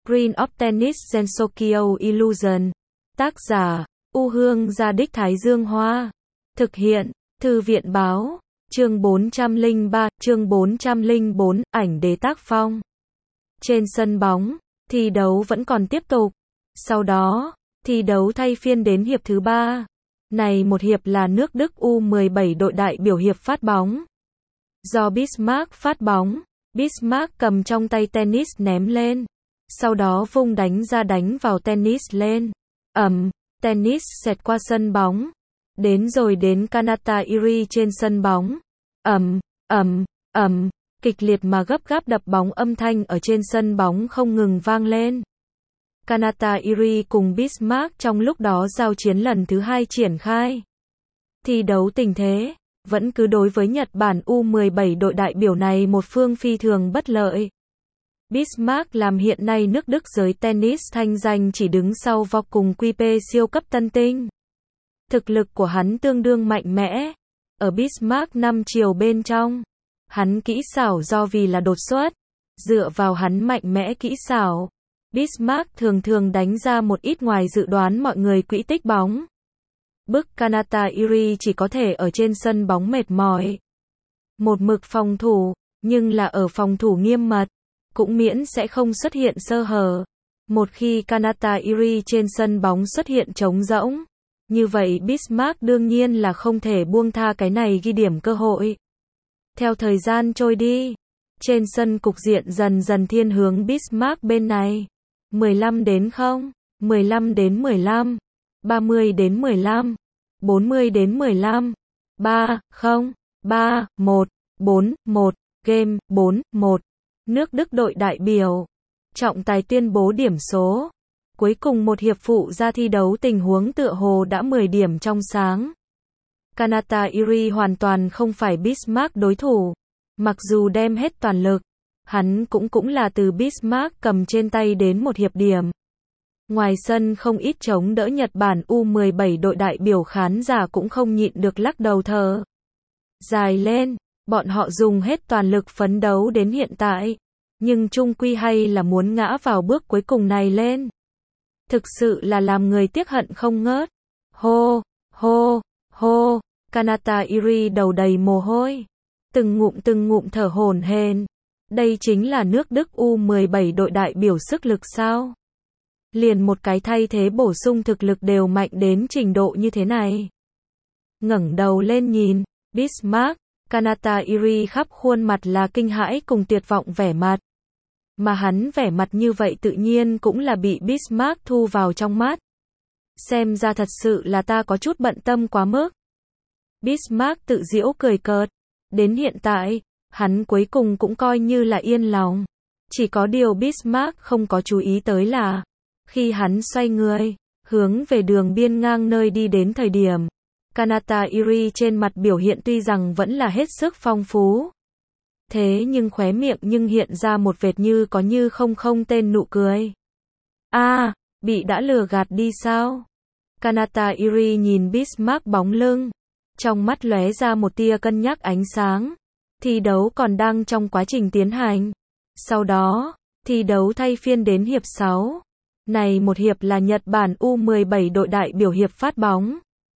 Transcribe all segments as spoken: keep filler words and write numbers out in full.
Green of Tennis Gensokyo Illusion. Tác giả, U Hương Gia Đích Thái Dương Hoa. Thực hiện, Thư viện Báo. Chương bốn trăm lẻ ba, chương bốn trăm lẻ bốn, ảnh đế tác phong. Trên sân bóng, thi đấu vẫn còn tiếp tục. Sau đó, thi đấu thay phiên đến hiệp thứ ba. Này một hiệp là nước Đức U mười bảy đội đại biểu hiệp phát bóng. Do Bismarck phát bóng, Bismarck cầm trong tay tennis ném lên. Sau đó vung đánh ra đánh vào tennis lên. Ầm, tennis xẹt qua sân bóng. Đến rồi đến Kanata Iri trên sân bóng. Ầm, ầm, ầm, kịch liệt mà gấp gáp đập bóng âm thanh ở trên sân bóng không ngừng vang lên. Kanata Iri cùng Bismarck trong lúc đó giao chiến lần thứ hai triển khai. Thi đấu tình thế, vẫn cứ đối với Nhật Bản U mười bảy đội đại biểu này một phương phi thường bất lợi. Bismarck làm hiện nay nước Đức giới tennis thanh danh chỉ đứng sau vọc cùng quy pê siêu cấp tân tinh. Thực lực của hắn tương đương mạnh mẽ. Ở Bismarck năm chiều bên trong, hắn kỹ xảo do vì là đột xuất. Dựa vào hắn mạnh mẽ kỹ xảo, Bismarck thường thường đánh ra một ít ngoài dự đoán mọi người quỹ tích bóng. Bức Kanata Iri chỉ có thể ở trên sân bóng mệt mỏi. Một mực phòng thủ, nhưng là ở phòng thủ nghiêm mật, cũng miễn sẽ không xuất hiện sơ hở. Một khi Kanata Iri trên sân bóng xuất hiện trống rỗng, như vậy Bismarck đương nhiên là không thể buông tha cái này ghi điểm cơ hội. Theo thời gian trôi đi, trên sân cục diện dần dần thiên hướng Bismarck bên này. mười lăm đến không, mười lăm đến mười lăm, ba mươi đến mười lăm, bốn mươi đến mười lăm, ba, không, ba, một, bốn, một, game, bốn, một. Nước Đức đội đại biểu. Trọng tài tuyên bố điểm số. Cuối cùng một hiệp phụ ra thi đấu tình huống tựa hồ đã mười điểm trong sáng. Kanata Iri hoàn toàn không phải Bismarck đối thủ. Mặc dù đem hết toàn lực, hắn cũng cũng là từ Bismarck cầm trên tay đến một hiệp điểm. Ngoài sân không ít chống đỡ Nhật Bản U mười bảy đội đại biểu khán giả cũng không nhịn được lắc đầu thở dài lên. Bọn họ dùng hết toàn lực phấn đấu đến hiện tại, nhưng chung quy hay là muốn ngã vào bước cuối cùng này lên. Thực sự là làm người tiếc hận không ngớt. Hô, hô, hô, Kanata Iri đầu đầy mồ hôi. Từng ngụm từng ngụm thở hổn hển. Đây chính là nước Đức U mười bảy đội đại biểu sức lực sao? Liền một cái thay thế bổ sung thực lực đều mạnh đến trình độ như thế này. Ngẩng đầu lên nhìn, Bismarck, Kanata Iri khắp khuôn mặt là kinh hãi cùng tuyệt vọng vẻ mặt. Mà hắn vẻ mặt như vậy tự nhiên cũng là bị Bismarck thu vào trong mắt. Xem ra thật sự là ta có chút bận tâm quá mức. Bismarck tự giễu cười cợt. Đến hiện tại, hắn cuối cùng cũng coi như là yên lòng. Chỉ có điều Bismarck không có chú ý tới là, khi hắn xoay người, hướng về đường biên ngang nơi đi đến thời điểm, Kanata Iri trên mặt biểu hiện tuy rằng vẫn là hết sức phong phú. Thế nhưng khóe miệng nhưng hiện ra một vệt như có như không không tên nụ cười. A, à, bị đã lừa gạt đi sao? Kanata Iri nhìn Bismarck bóng lưng, trong mắt lóe ra một tia cân nhắc ánh sáng. Thi đấu còn đang trong quá trình tiến hành. Sau đó, thi đấu thay phiên đến hiệp sáu. Này một hiệp là Nhật Bản U mười bảy đội đại biểu hiệp phát bóng.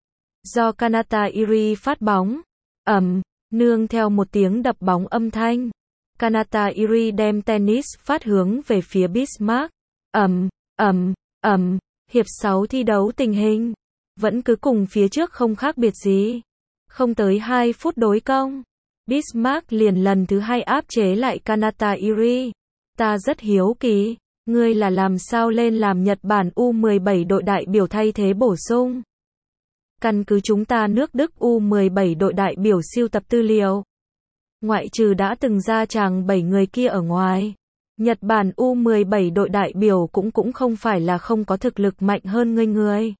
Do Kanata Iri phát bóng, ầm, nương theo một tiếng đập bóng âm thanh, Kanata Iri đem tennis phát hướng về phía Bismarck. Ầm, ầm, ầm, hiệp sáu thi đấu tình hình vẫn cứ cùng phía trước không khác biệt gì. Không tới hai phút đối công, Bismarck liền lần thứ hai áp chế lại Kanata Iri. Ta rất hiếu kỳ, ngươi là làm sao lên làm Nhật Bản U mười bảy đội đại biểu thay thế bổ sung? Căn cứ chúng ta nước Đức U mười bảy đội đại biểu siêu tập tư liệu, ngoại trừ đã từng ra chàng bảy người kia ở ngoài, Nhật Bản U mười bảy đội đại biểu cũng cũng không phải là không có thực lực mạnh hơn ngươi người.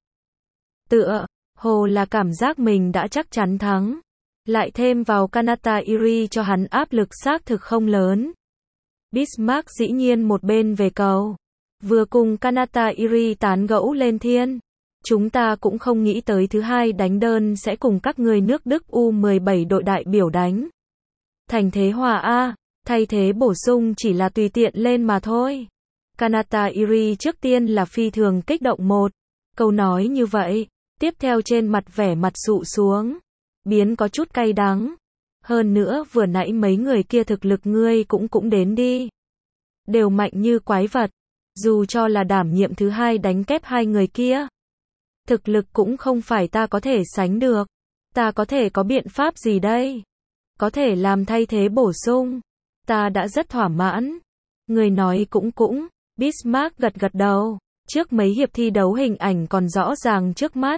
Tựa hồ là cảm giác mình đã chắc chắn thắng, lại thêm vào Kanata Iri cho hắn áp lực xác thực không lớn. Bismarck dĩ nhiên một bên về cầu, vừa cùng Kanata Iri tán gẫu lên thiên. Chúng ta cũng không nghĩ tới thứ hai đánh đơn sẽ cùng các người nước Đức U mười bảy đội đại biểu đánh thành thế hòa A, thay thế bổ sung chỉ là tùy tiện lên mà thôi. Kanata Iri trước tiên là phi thường kích động một câu nói như vậy, tiếp theo trên mặt vẻ mặt sụ xuống, biến có chút cay đắng. Hơn nữa vừa nãy mấy người kia thực lực ngươi cũng cũng đến đi. Đều mạnh như quái vật, dù cho là đảm nhiệm thứ hai đánh kép hai người kia. Thực lực cũng không phải ta có thể sánh được. Ta có thể có biện pháp gì đây? Có thể làm thay thế bổ sung. Ta đã rất thỏa mãn. Người nói cũng cũng, Bismarck gật gật đầu. Trước mấy hiệp thi đấu hình ảnh còn rõ ràng trước mắt.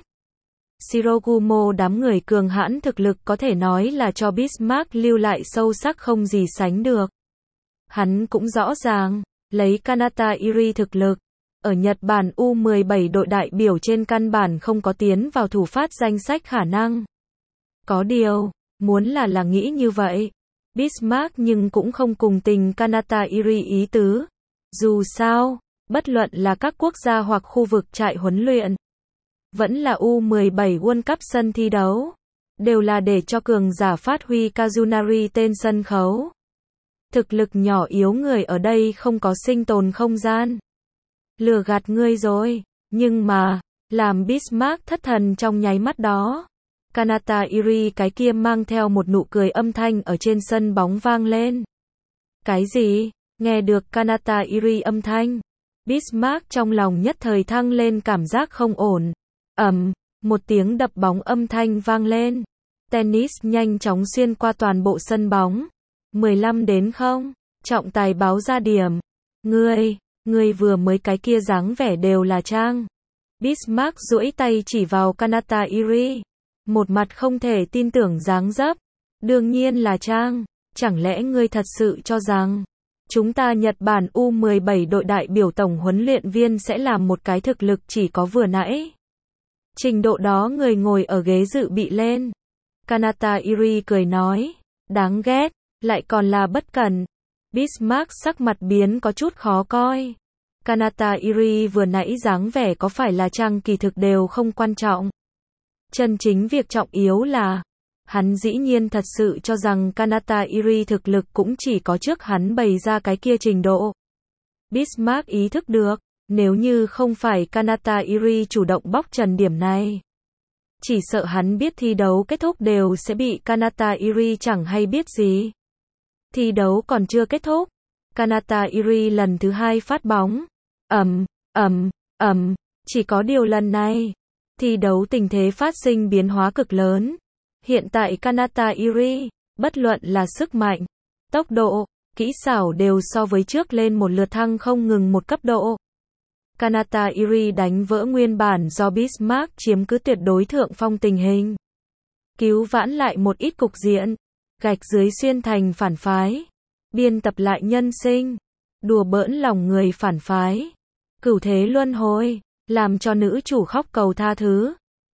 Shirogumo đám người cường hãn thực lực có thể nói là cho Bismarck lưu lại sâu sắc không gì sánh được. Hắn cũng rõ ràng, lấy Kanata Iri thực lực, ở Nhật Bản U mười bảy đội đại biểu trên căn bản không có tiến vào thủ phát danh sách khả năng. Có điều, muốn là là nghĩ như vậy, Bismarck nhưng cũng không cùng tình Kanata Iri ý tứ. Dù sao, bất luận là các quốc gia hoặc khu vực trại huấn luyện, vẫn là U mười bảy World Cup sân thi đấu, đều là để cho cường giả phát huy Kazunari tên sân khấu. Thực lực nhỏ yếu người ở đây không có sinh tồn không gian. Lừa gạt ngươi rồi, nhưng mà, làm Bismarck thất thần trong nháy mắt đó. Kanata Iri cái kia mang theo một nụ cười âm thanh ở trên sân bóng vang lên. Cái gì? Nghe được Kanata Iri âm thanh, Bismarck trong lòng nhất thời thăng lên cảm giác không ổn. Ầm, một tiếng đập bóng âm thanh vang lên. Tennis nhanh chóng xuyên qua toàn bộ sân bóng. mười lăm đến không, trọng tài báo ra điểm. Ngươi, ngươi vừa mới cái kia dáng vẻ đều là trang. Bismarck duỗi tay chỉ vào Kanata Iri. Một mặt không thể tin tưởng dáng dấp. Đương nhiên là trang. Chẳng lẽ ngươi thật sự cho rằng chúng ta Nhật Bản U mười bảy đội đại biểu tổng huấn luyện viên sẽ làm một cái thực lực chỉ có vừa nãy? Trình độ đó người ngồi ở ghế dự bị lên. Kanata Iri cười nói. Đáng ghét, lại còn là bất cẩn. Bismarck sắc mặt biến có chút khó coi. Kanata Iri vừa nãy dáng vẻ có phải là trang kỳ thực đều không quan trọng. Chân chính việc trọng yếu là, hắn dĩ nhiên thật sự cho rằng Kanata Iri thực lực cũng chỉ có trước hắn bày ra cái kia trình độ. Bismarck ý thức được, nếu như không phải Kanata Iri chủ động bóc trần điểm này, chỉ sợ hắn biết thi đấu kết thúc đều sẽ bị Kanata Iri chẳng hay biết gì. Thi đấu còn chưa kết thúc, Kanata Iri lần thứ hai phát bóng. Ầm, ầm, ầm, chỉ có điều lần này, thi đấu tình thế phát sinh biến hóa cực lớn. Hiện tại Kanata Iri, bất luận là sức mạnh, tốc độ, kỹ xảo đều so với trước lên một lượt thăng không ngừng một cấp độ. Kanata Iri đánh vỡ nguyên bản do Bismarck chiếm cứ tuyệt đối thượng phong tình hình. Cứu vãn lại một ít cục diện. Gạch dưới xuyên thành phản phái. Biên tập lại nhân sinh. Đùa bỡn lòng người phản phái. Cửu thế luân hồi. Làm cho nữ chủ khóc cầu tha thứ.